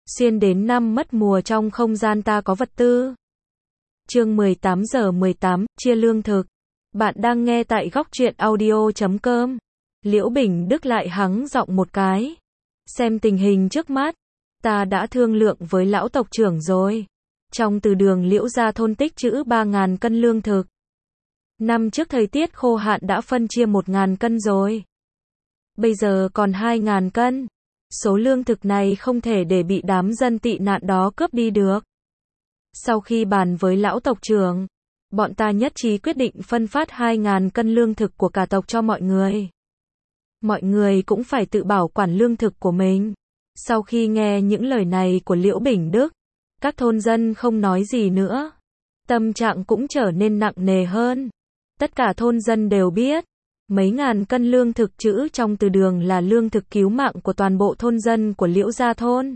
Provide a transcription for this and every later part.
Xuyên đến năm mất mùa trong không gian ta có vật tư. Chương 18 giờ 18, chia lương thực. Bạn đang nghe tại góc truyện audio.com. Liễu Bình Đức lại hắng giọng một cái. Xem tình hình trước mắt, ta đã thương lượng với lão tộc trưởng rồi. Trong từ đường Liễu gia thôn tích trữ 3.000 cân lương thực. Năm trước thời tiết khô hạn đã phân chia 1.000 cân rồi. Bây giờ còn 2.000 cân. Số lương thực này không thể để bị đám dân tị nạn đó cướp đi được. Sau khi bàn với lão tộc trưởng, bọn ta nhất trí quyết định phân phát 2.000 cân lương thực của cả tộc cho mọi người. Mọi người cũng phải tự bảo quản lương thực của mình. Sau khi nghe những lời này của Liễu Bình Đức, các thôn dân không nói gì nữa. Tâm trạng cũng trở nên nặng nề hơn. Tất cả thôn dân đều biết, mấy ngàn cân lương thực trữ trong từ đường là lương thực cứu mạng của toàn bộ thôn dân của Liễu gia thôn.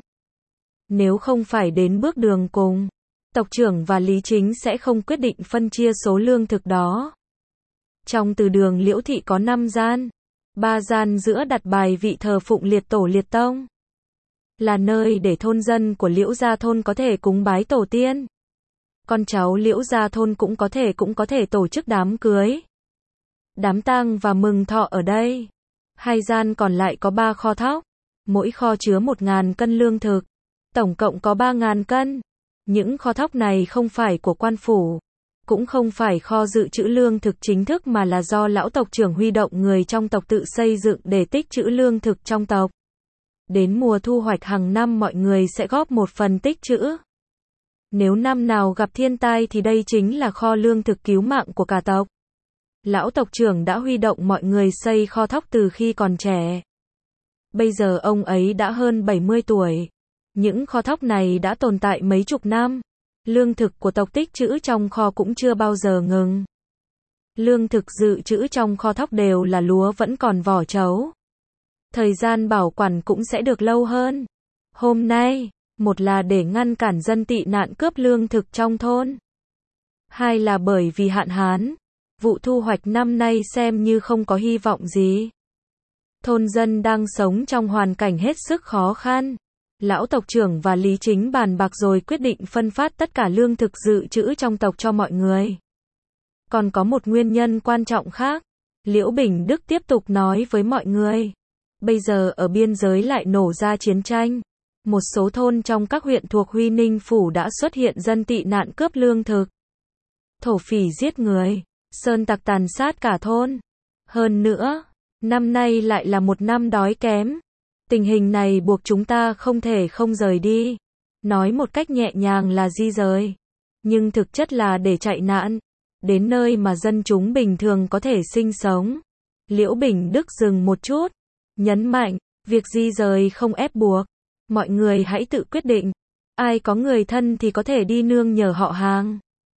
Nếu không phải đến bước đường cùng, tộc trưởng và Lý Chính sẽ không quyết định phân chia số lương thực đó. Trong từ đường Liễu thị có 5 gian, 3 gian giữa đặt bài vị thờ phụng liệt tổ liệt tông, là nơi để thôn dân của Liễu gia thôn có thể cúng bái tổ tiên. Con cháu Liễu gia thôn cũng có thể tổ chức đám cưới, đám tang và mừng thọ ở đây. 2 gian còn lại có 3 kho thóc, mỗi kho chứa 1.000 cân lương thực, tổng cộng có 3.000 cân. Những kho thóc này không phải của quan phủ, cũng không phải kho dự trữ lương thực chính thức mà là do lão tộc trưởng huy động người trong tộc tự xây dựng để tích trữ lương thực trong tộc. Đến mùa thu hoạch hàng năm mọi người sẽ góp một phần tích trữ. Nếu năm nào gặp thiên tai thì đây chính là kho lương thực cứu mạng của cả tộc. Lão tộc trưởng đã huy động mọi người xây kho thóc từ khi còn trẻ. Bây giờ ông ấy đã hơn 70 tuổi. Những kho thóc này đã tồn tại mấy chục năm. Lương thực của tộc tích trữ trong kho cũng chưa bao giờ ngừng. Lương thực dự trữ trong kho thóc đều là lúa vẫn còn vỏ trấu. Thời gian bảo quản cũng sẽ được lâu hơn. Hôm nay, một là để ngăn cản dân tị nạn cướp lương thực trong thôn. Hai là bởi vì hạn hán. Vụ thu hoạch năm nay xem như không có hy vọng gì. Thôn dân đang sống trong hoàn cảnh hết sức khó khăn. Lão tộc trưởng và Lý Chính bàn bạc rồi quyết định phân phát tất cả lương thực dự trữ trong tộc cho mọi người. Còn có một nguyên nhân quan trọng khác. Liễu Bình Đức tiếp tục nói với mọi người. Bây giờ ở biên giới lại nổ ra chiến tranh. Một số thôn trong các huyện thuộc Huy Ninh Phủ đã xuất hiện dân tị nạn cướp lương thực. Thổ phỉ giết người. Sơn tặc tàn sát cả thôn. Hơn nữa, năm nay lại là một năm đói kém. Tình hình này buộc chúng ta không thể không rời đi. Nói một cách nhẹ nhàng là di rời. Nhưng thực chất là để chạy nạn. Đến nơi mà dân chúng bình thường có thể sinh sống. Liễu Bình Đức dừng một chút. Nhấn mạnh, việc di rời không ép buộc. Mọi người hãy tự quyết định. Ai có người thân thì có thể đi nương nhờ họ hàng.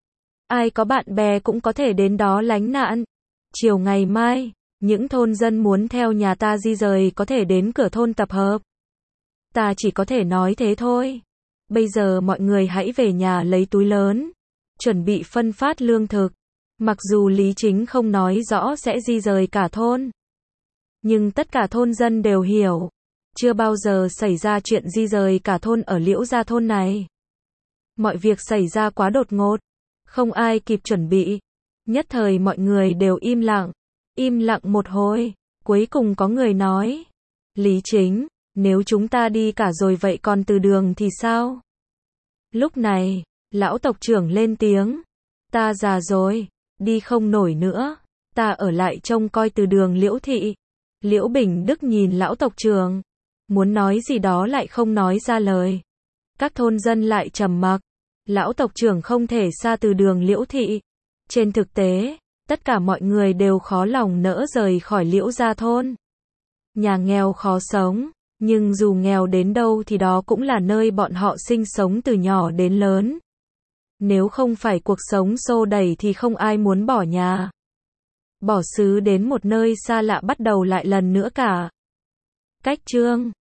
Ai có bạn bè cũng có thể đến đó lánh nạn. Chiều ngày mai, những thôn dân muốn theo nhà ta di rời có thể đến cửa thôn tập hợp. Ta chỉ có thể nói thế thôi. Bây giờ mọi người hãy về nhà lấy túi lớn, chuẩn bị phân phát lương thực. Mặc dù Lý Chính không nói rõ sẽ di rời cả thôn, nhưng tất cả thôn dân đều hiểu. Chưa bao giờ xảy ra chuyện di rời cả thôn ở Liễu gia thôn này. Mọi việc xảy ra quá đột ngột. Không ai kịp chuẩn bị. Nhất thời mọi người đều im lặng. Im lặng một hồi. Cuối cùng có người nói. Lý Chính, nếu chúng ta đi cả rồi vậy còn từ đường thì sao? Lúc này, lão tộc trưởng lên tiếng. Ta già rồi, đi không nổi nữa. Ta ở lại trông coi từ đường Liễu thị. Liễu Bình Đức nhìn lão tộc trưởng. Muốn nói gì đó lại không nói ra lời. Các thôn dân lại trầm mặc. Lão tộc trưởng không thể xa từ đường Liễu thị. Trên thực tế, tất cả mọi người đều khó lòng nỡ rời khỏi Liễu gia thôn. Nhà nghèo khó sống, nhưng dù nghèo đến đâu thì đó cũng là nơi bọn họ sinh sống từ nhỏ đến lớn. Nếu không phải cuộc sống xô đẩy thì không ai muốn bỏ nhà, bỏ xứ đến một nơi xa lạ bắt đầu lại lần nữa cả. Cách chương